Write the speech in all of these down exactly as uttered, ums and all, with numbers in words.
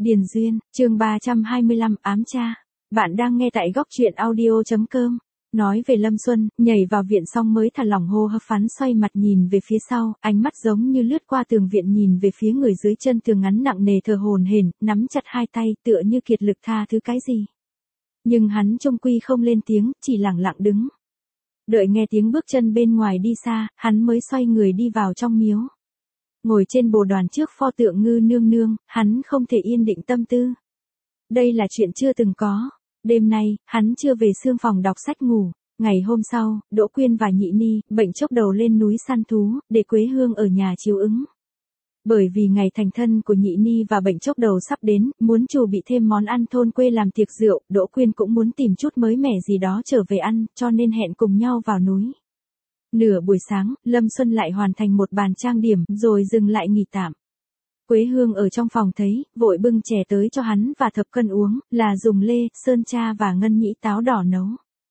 Điền Duyên, chương ba trăm hai mươi lăm ám cha. Bạn đang nghe tại góc truyện audio.com. Nói về Lâm Xuân, nhảy vào viện xong mới thả lỏng hô hấp phán xoay mặt nhìn về phía sau, ánh mắt giống như lướt qua tường viện nhìn về phía người dưới chân tường ngắn nặng nề thờ hổn hển, nắm chặt hai tay tựa như kiệt lực tha thứ cái gì. Nhưng hắn trung quy không lên tiếng, chỉ lặng lặng đứng. Đợi nghe tiếng bước chân bên ngoài đi xa, hắn mới xoay người đi vào trong miếu. Ngồi trên bồ đoàn trước pho tượng Ngư Nương Nương, hắn không thể yên định tâm tư. Đây là chuyện chưa từng có. Đêm nay, hắn chưa về xương phòng đọc sách ngủ. Ngày hôm sau, Đỗ Quyên và Nhị Ni, bệnh chốc đầu lên núi săn thú, để Quế Hương ở nhà chiếu ứng. Bởi vì ngày thành thân của Nhị Ni và bệnh chốc đầu sắp đến, muốn chủ bị thêm món ăn thôn quê làm tiệc rượu, Đỗ Quyên cũng muốn tìm chút mới mẻ gì đó trở về ăn, cho nên hẹn cùng nhau vào núi. Nửa buổi sáng, Lâm Xuân lại hoàn thành một bàn trang điểm, rồi dừng lại nghỉ tạm. Quế Hương ở trong phòng thấy, vội bưng chè tới cho hắn và Thập Cân uống, là dùng lê, sơn cha và ngân nhĩ táo đỏ nấu.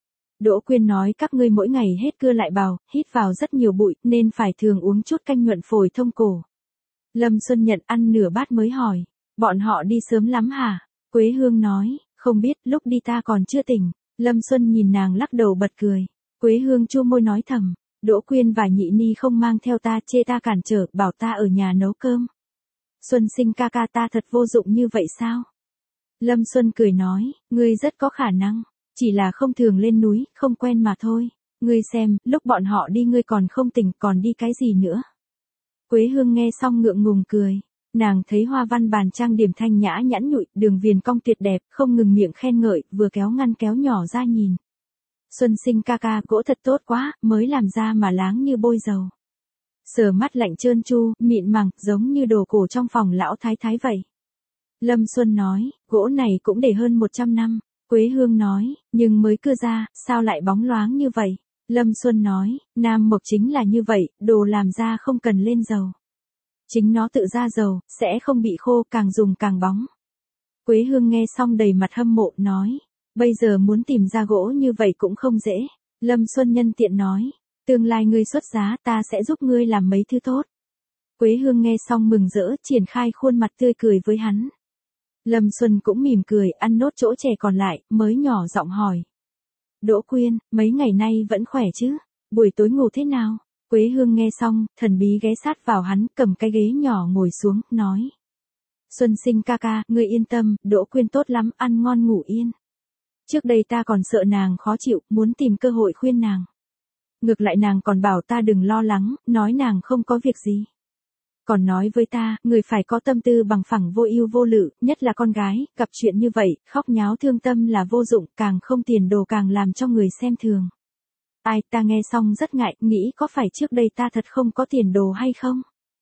Đỗ Quyên nói các ngươi mỗi ngày hết cưa lại bào, hít vào rất nhiều bụi, nên phải thường uống chút canh nhuận phổi thông cổ. Lâm Xuân nhận ăn nửa bát mới hỏi, bọn họ đi sớm lắm hả? Quế Hương nói, không biết, lúc đi ta còn chưa tỉnh. Lâm Xuân nhìn nàng lắc đầu bật cười. Quế Hương chu môi nói thầm, Đỗ Quyên và Nhị Ni không mang theo ta, chê ta cản trở, bảo ta ở nhà nấu cơm. Xuân Sinh ca ca ta thật vô dụng như vậy sao? Lâm Xuân cười nói, ngươi rất có khả năng, chỉ là không thường lên núi, không quen mà thôi. Ngươi xem, lúc bọn họ đi ngươi còn không tỉnh, còn đi cái gì nữa? Quế Hương nghe xong ngượng ngùng cười. Nàng thấy hoa văn bàn trang điểm thanh nhã nhẵn nhụi, đường viền cong tuyệt đẹp, không ngừng miệng khen ngợi, vừa kéo ngăn kéo nhỏ ra nhìn. Xuân Sinh ca ca, gỗ thật tốt quá, mới làm ra mà láng như bôi dầu. Sờ mắt lạnh trơn tru, mịn màng, giống như đồ cổ trong phòng lão thái thái vậy. Lâm Xuân nói, gỗ này cũng để hơn một trăm năm. Quế Hương nói, nhưng mới cưa ra, sao lại bóng loáng như vậy? Lâm Xuân nói, nam mộc chính là như vậy, đồ làm ra không cần lên dầu. Chính nó tự ra dầu, sẽ không bị khô, càng dùng càng bóng. Quế Hương nghe xong đầy mặt hâm mộ, nói, bây giờ muốn tìm ra gỗ như vậy cũng không dễ. Lâm Xuân nhân tiện nói, tương lai ngươi xuất giá ta sẽ giúp ngươi làm mấy thứ tốt. Quế Hương nghe xong mừng rỡ, triển khai khuôn mặt tươi cười với hắn. Lâm Xuân cũng mỉm cười, ăn nốt chỗ chè còn lại, mới nhỏ giọng hỏi. Đỗ Quyên, mấy ngày nay vẫn khỏe chứ? Buổi tối ngủ thế nào? Quế Hương nghe xong, thần bí ghé sát vào hắn, cầm cái ghế nhỏ ngồi xuống, nói. Xuân Sinh ca ca, ngươi yên tâm, Đỗ Quyên tốt lắm, ăn ngon ngủ yên. Trước đây ta còn sợ nàng khó chịu, muốn tìm cơ hội khuyên nàng. Ngược lại nàng còn bảo ta đừng lo lắng, nói nàng không có việc gì. Còn nói với ta, người phải có tâm tư bằng phẳng vô ưu vô lự, nhất là con gái, gặp chuyện như vậy, khóc nháo thương tâm là vô dụng, càng không tiền đồ càng làm cho người xem thường. Ai, ta nghe xong rất ngại, nghĩ có phải trước đây ta thật không có tiền đồ hay không?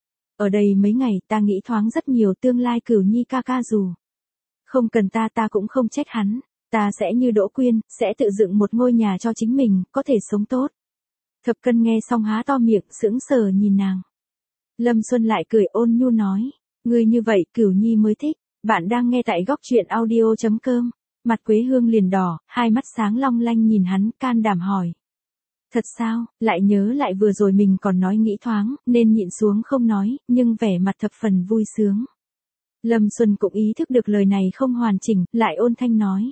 Ở đây mấy ngày ta nghĩ thoáng rất nhiều, tương lai Cửu Nhi ca ca dù không cần ta ta cũng không trách hắn, ta sẽ như Đỗ Quyên, sẽ tự dựng một ngôi nhà cho chính mình, có thể sống tốt. Thập Cân nghe xong há to miệng, sững sờ nhìn nàng. Lâm Xuân lại cười ôn nhu nói, ngươi như vậy Cửu Nhi mới thích. Bạn đang nghe tại góc truyện audio.com. Mặt Quế Hương liền đỏ, hai mắt sáng long lanh nhìn hắn, can đảm hỏi. Thật sao? Lại nhớ lại vừa rồi mình còn nói nghĩ thoáng, nên nhịn xuống không nói, nhưng vẻ mặt thập phần vui sướng. Lâm Xuân cũng ý thức được lời này không hoàn chỉnh, lại ôn thanh nói.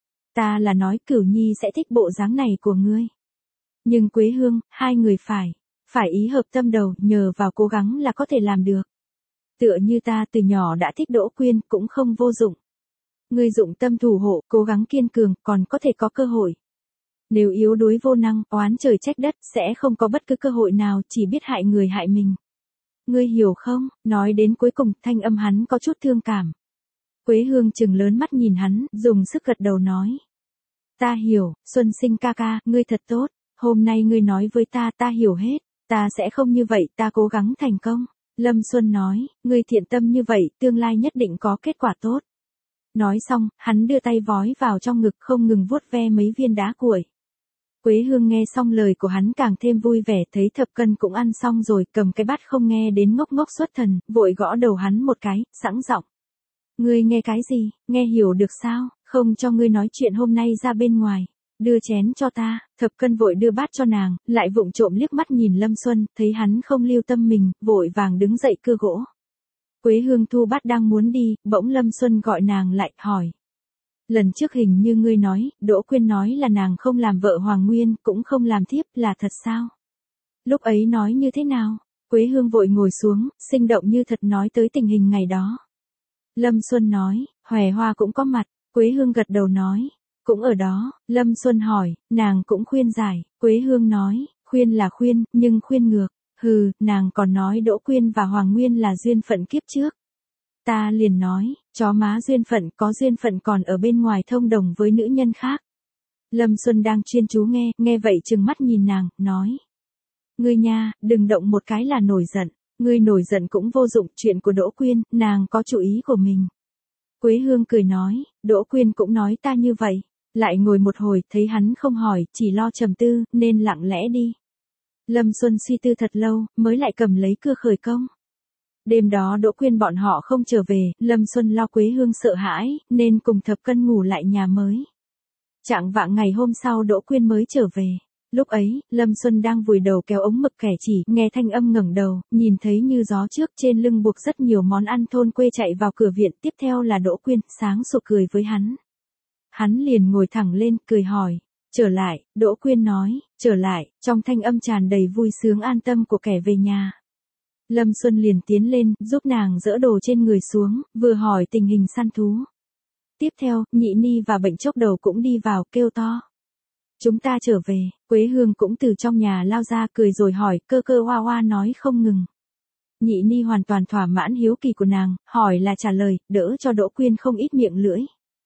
Ta là nói Cửu Nhi sẽ thích bộ dáng này của ngươi. Nhưng Quế Hương, hai người phải, phải ý hợp tâm đầu, nhờ vào cố gắng là có thể làm được. Tựa như ta từ nhỏ đã thích Đỗ Quyên, cũng không vô dụng. Ngươi dụng tâm thủ hộ, cố gắng kiên cường, còn có thể có cơ hội. Nếu yếu đuối vô năng, oán trời trách đất, sẽ không có bất cứ cơ hội nào, chỉ biết hại người hại mình. Ngươi hiểu không? Nói đến cuối cùng, thanh âm hắn có chút thương cảm. Quế Hương trừng lớn mắt nhìn hắn, dùng sức gật đầu nói. Ta hiểu, Xuân Sinh ca ca, ngươi thật tốt. Hôm nay ngươi nói với ta, ta hiểu hết. Ta sẽ không như vậy, ta cố gắng thành công. Lâm Xuân nói, ngươi thiện tâm như vậy, tương lai nhất định có kết quả tốt. Nói xong, hắn đưa tay vói vào trong ngực không ngừng vuốt ve mấy viên đá cuội. Quế Hương nghe xong lời của hắn càng thêm vui vẻ, thấy Thập Cân cũng ăn xong rồi, cầm cái bát không nghe đến ngốc ngốc xuất thần, vội gõ đầu hắn một cái, sẵn giọng. Ngươi nghe cái gì, nghe hiểu được sao, không cho ngươi nói chuyện hôm nay ra bên ngoài, đưa chén cho ta. Thập Cân vội đưa bát cho nàng, lại vụng trộm liếc mắt nhìn Lâm Xuân, thấy hắn không lưu tâm mình, vội vàng đứng dậy cưa gỗ. Quế Hương thu bát đang muốn đi, bỗng Lâm Xuân gọi nàng lại, hỏi. Lần trước hình như ngươi nói, Đỗ Quyên nói là nàng không làm vợ Hoàng Nguyên, cũng không làm thiếp, là thật sao? Lúc ấy nói như thế nào? Quế Hương vội ngồi xuống, sinh động như thật nói tới tình hình ngày đó. Lâm Xuân nói, Hòe Hoa cũng có mặt, Quế Hương gật đầu nói, cũng ở đó. Lâm Xuân hỏi, nàng cũng khuyên giải, Quế Hương nói, khuyên là khuyên, nhưng khuyên ngược. Hừ, nàng còn nói Đỗ Quyên và Hoàng Nguyên là duyên phận kiếp trước. Ta liền nói, chó má duyên phận, có duyên phận còn ở bên ngoài thông đồng với nữ nhân khác. Lâm Xuân đang chuyên chú nghe, nghe vậy trừng mắt nhìn nàng, nói. Ngươi nha, đừng động một cái là nổi giận, ngươi nổi giận cũng vô dụng, chuyện của Đỗ Quyên, nàng có chủ ý của mình. Quế Hương cười nói, Đỗ Quyên cũng nói ta như vậy. Lại ngồi một hồi, thấy hắn không hỏi, chỉ lo trầm tư, nên lặng lẽ đi. Lâm Xuân suy tư thật lâu, mới lại cầm lấy cưa khởi công. Đêm đó Đỗ Quyên bọn họ không trở về, Lâm Xuân lo Quế Hương sợ hãi, nên cùng Thập Cân ngủ lại nhà mới. Chạng vạng ngày hôm sau Đỗ Quyên mới trở về. Lúc ấy, Lâm Xuân đang vùi đầu kéo ống mực kẻ chỉ, nghe thanh âm ngẩng đầu, nhìn thấy như gió trước trên lưng buộc rất nhiều món ăn thôn quê chạy vào cửa viện, tiếp theo là Đỗ Quyên, sáng sủa cười với hắn. Hắn liền ngồi thẳng lên, cười hỏi, trở lại, Đỗ Quyên nói, trở lại, trong thanh âm tràn đầy vui sướng an tâm của kẻ về nhà. Lâm Xuân liền tiến lên, giúp nàng dỡ đồ trên người xuống, vừa hỏi tình hình săn thú. Tiếp theo, Nhị Ni và Bệnh Chốc Đầu cũng đi vào, kêu to. Chúng ta trở về, Quế Hương cũng từ trong nhà lao ra cười rồi hỏi, cơ cơ hoa hoa nói không ngừng. Nhị Ni hoàn toàn thỏa mãn hiếu kỳ của nàng, hỏi là trả lời, đỡ cho Đỗ Quyên không ít miệng lưỡi.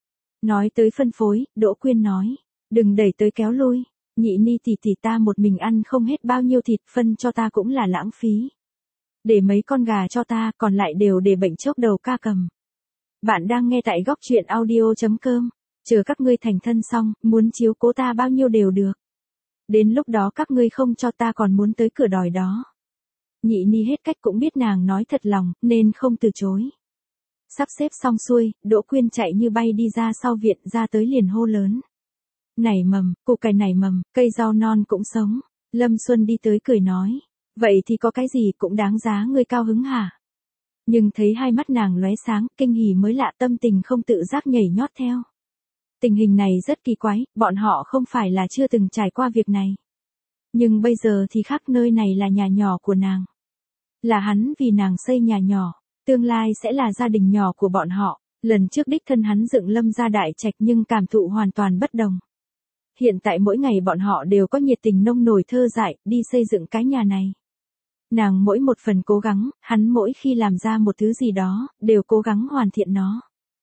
Nói tới phân phối, Đỗ Quyên nói, đừng đẩy tới kéo lui, Nhị Ni tỷ tỷ ta một mình ăn không hết bao nhiêu thịt, phân cho ta cũng là lãng phí. Để mấy con gà cho ta, còn lại đều để Bệnh Chốc Đầu ca cầm. Bạn đang nghe tại góc truyện audio chấm com, chờ các ngươi thành thân xong, muốn chiếu cố ta bao nhiêu đều được. Đến lúc đó các ngươi không cho ta còn muốn tới cửa đòi đó. Nhị Ni hết cách cũng biết nàng nói thật lòng, nên không từ chối. Sắp xếp xong xuôi, Đỗ Quyên chạy như bay đi ra sau viện, ra tới liền hô lớn. Nảy mầm, củ cải nảy mầm, cây rau non cũng sống. Lâm Xuân đi tới cười nói. Vậy thì có cái gì cũng đáng giá ngươi cao hứng hả? Nhưng thấy hai mắt nàng lóe sáng, kinh hỉ mới lạ, tâm tình không tự giác nhảy nhót theo. Tình hình này rất kỳ quái, bọn họ không phải là chưa từng trải qua việc này. Nhưng bây giờ thì khác, nơi này là nhà nhỏ của nàng. Là hắn vì nàng xây nhà nhỏ, tương lai sẽ là gia đình nhỏ của bọn họ. Lần trước đích thân hắn dựng Lâm gia đại trạch nhưng cảm thụ hoàn toàn bất đồng. Hiện tại mỗi ngày bọn họ đều có nhiệt tình nông nổi thơ dại, đi xây dựng cái nhà này. Nàng mỗi một phần cố gắng, hắn mỗi khi làm ra một thứ gì đó, đều cố gắng hoàn thiện nó.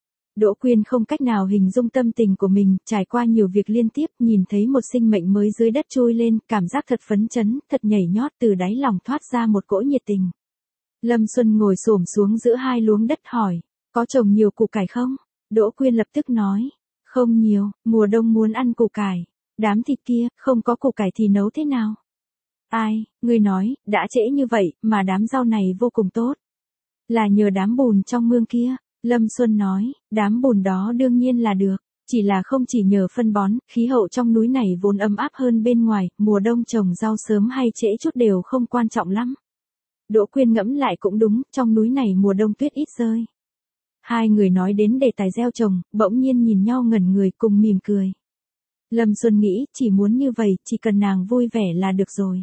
Đỗ Quyên không cách nào hình dung tâm tình của mình, trải qua nhiều việc liên tiếp, nhìn thấy một sinh mệnh mới dưới đất trôi lên, cảm giác thật phấn chấn, thật nhảy nhót, từ đáy lòng thoát ra một cỗ nhiệt tình. Lâm Xuân ngồi xổm xuống giữa hai luống đất hỏi, có trồng nhiều củ cải không? Đỗ Quyên lập tức nói, không nhiều, mùa đông muốn ăn củ cải. Đám thịt kia, không có củ cải thì nấu thế nào? Ai, ngươi nói, đã trễ như vậy, mà đám rau này vô cùng tốt. Là nhờ đám bùn trong mương kia. Lâm Xuân nói, đám bùn đó đương nhiên là được, chỉ là không chỉ nhờ phân bón, khí hậu trong núi này vốn ấm áp hơn bên ngoài, mùa đông trồng rau sớm hay trễ chút đều không quan trọng lắm. Đỗ Quyên ngẫm lại cũng đúng, trong núi này mùa đông tuyết ít rơi. Hai người nói đến đề tài gieo trồng, bỗng nhiên nhìn nhau ngẩn người cùng mỉm cười. Lâm Xuân nghĩ, chỉ muốn như vậy, chỉ cần nàng vui vẻ là được rồi.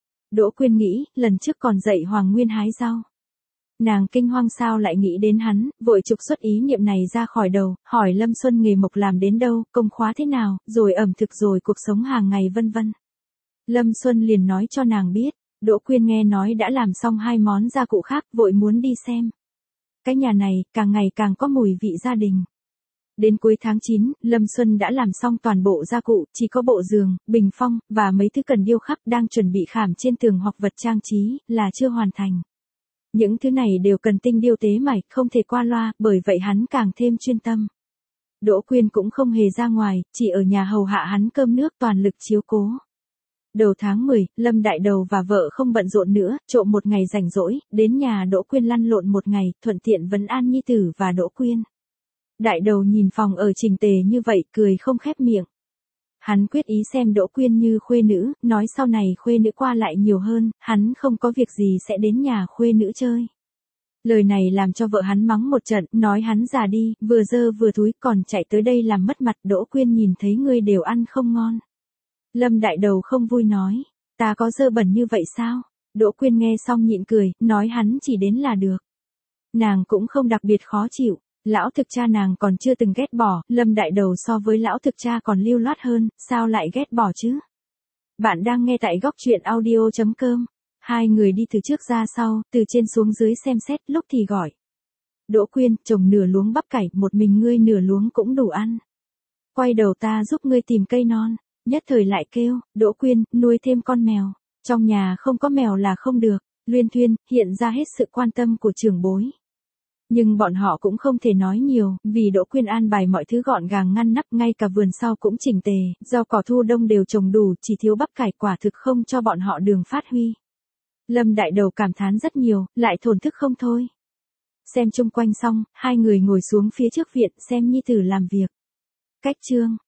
Đỗ Quyên nghĩ, lần trước còn dạy Hoàng Nguyên hái rau. Nàng kinh hoang sao lại nghĩ đến hắn, vội trục xuất ý niệm này ra khỏi đầu, hỏi Lâm Xuân nghề mộc làm đến đâu, công khóa thế nào, rồi ẩm thực rồi cuộc sống hàng ngày vân vân. Lâm Xuân liền nói cho nàng biết, Đỗ Quyên nghe nói đã làm xong hai món gia cụ khác, vội muốn đi xem. Cái nhà này, càng ngày càng có mùi vị gia đình. Đến cuối tháng chín, Lâm Xuân đã làm xong toàn bộ gia cụ, chỉ có bộ giường, bình phong, và mấy thứ cần điêu khắc đang chuẩn bị khảm trên tường hoặc vật trang trí, là chưa hoàn thành. Những thứ này đều cần tinh điêu tế mạch, không thể qua loa, bởi vậy hắn càng thêm chuyên tâm. Đỗ Quyên cũng không hề ra ngoài, chỉ ở nhà hầu hạ hắn cơm nước, toàn lực chiếu cố. Đầu tháng mười, Lâm Đại Đầu và vợ không bận rộn nữa, trộm một ngày rảnh rỗi, đến nhà Đỗ Quyên lăn lộn một ngày, thuận tiện vấn an nhi tử và Đỗ Quyên. Đại Đầu nhìn phòng ở chỉnh tề như vậy, cười không khép miệng. Hắn quyết ý xem Đỗ Quyên như khuê nữ, nói sau này khuê nữ qua lại nhiều hơn, hắn không có việc gì sẽ đến nhà khuê nữ chơi. Lời này làm cho vợ hắn mắng một trận, nói hắn già đi, vừa dơ vừa thúi, còn chạy tới đây làm mất mặt. Đỗ Quyên nhìn thấy ngươi đều ăn không ngon. Lâm Đại Đầu không vui nói, ta có dơ bẩn như vậy sao? Đỗ Quyên nghe xong nhịn cười, nói hắn chỉ đến là được. Nàng cũng không đặc biệt khó chịu, lão thực cha nàng còn chưa từng ghét bỏ, Lâm Đại Đầu so với lão thực cha còn lưu loát hơn, sao lại ghét bỏ chứ? Bạn đang nghe tại góc truyện audio chấm com. Hai người đi từ trước ra sau, từ trên xuống dưới xem xét, lúc thì gọi. Đỗ Quyên, trồng nửa luống bắp cải, một mình ngươi nửa luống cũng đủ ăn. Quay đầu ta giúp ngươi tìm cây non, nhất thời lại kêu, Đỗ Quyên, nuôi thêm con mèo. Trong nhà không có mèo là không được, luyên thuyên, hiện ra hết sự quan tâm của trưởng bối. Nhưng bọn họ cũng không thể nói nhiều, vì Đỗ Quyên an bài mọi thứ gọn gàng ngăn nắp, ngay cả vườn sau cũng chỉnh tề, rau cỏ thu đông đều trồng đủ, chỉ thiếu bắp cải, quả thực không cho bọn họ đường phát huy. Lâm Đại Đầu cảm thán rất nhiều, lại thổn thức không thôi. Xem chung quanh xong, hai người ngồi xuống phía trước viện xem nhi tử làm việc. Cách chương